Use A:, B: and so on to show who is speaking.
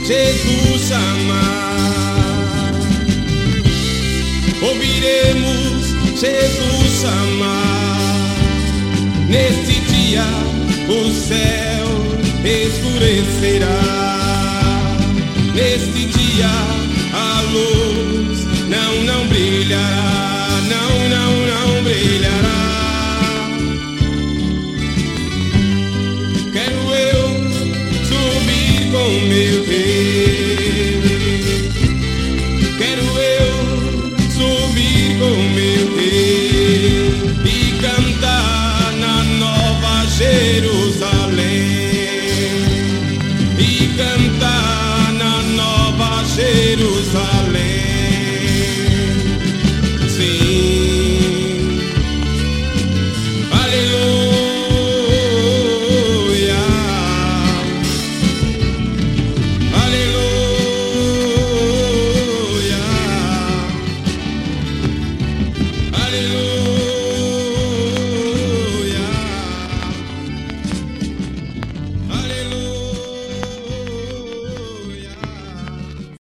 A: Jesus chamar. Ouviremos Jesus chamar. Neste dia o céu escurecerá. Neste dia a luz não brilhará. Não brilhará. Quero eu subir com meu rei. Quero eu subir com meu rei e cantar na Nova Jerusalém. E cantar na Nova Jerusalém.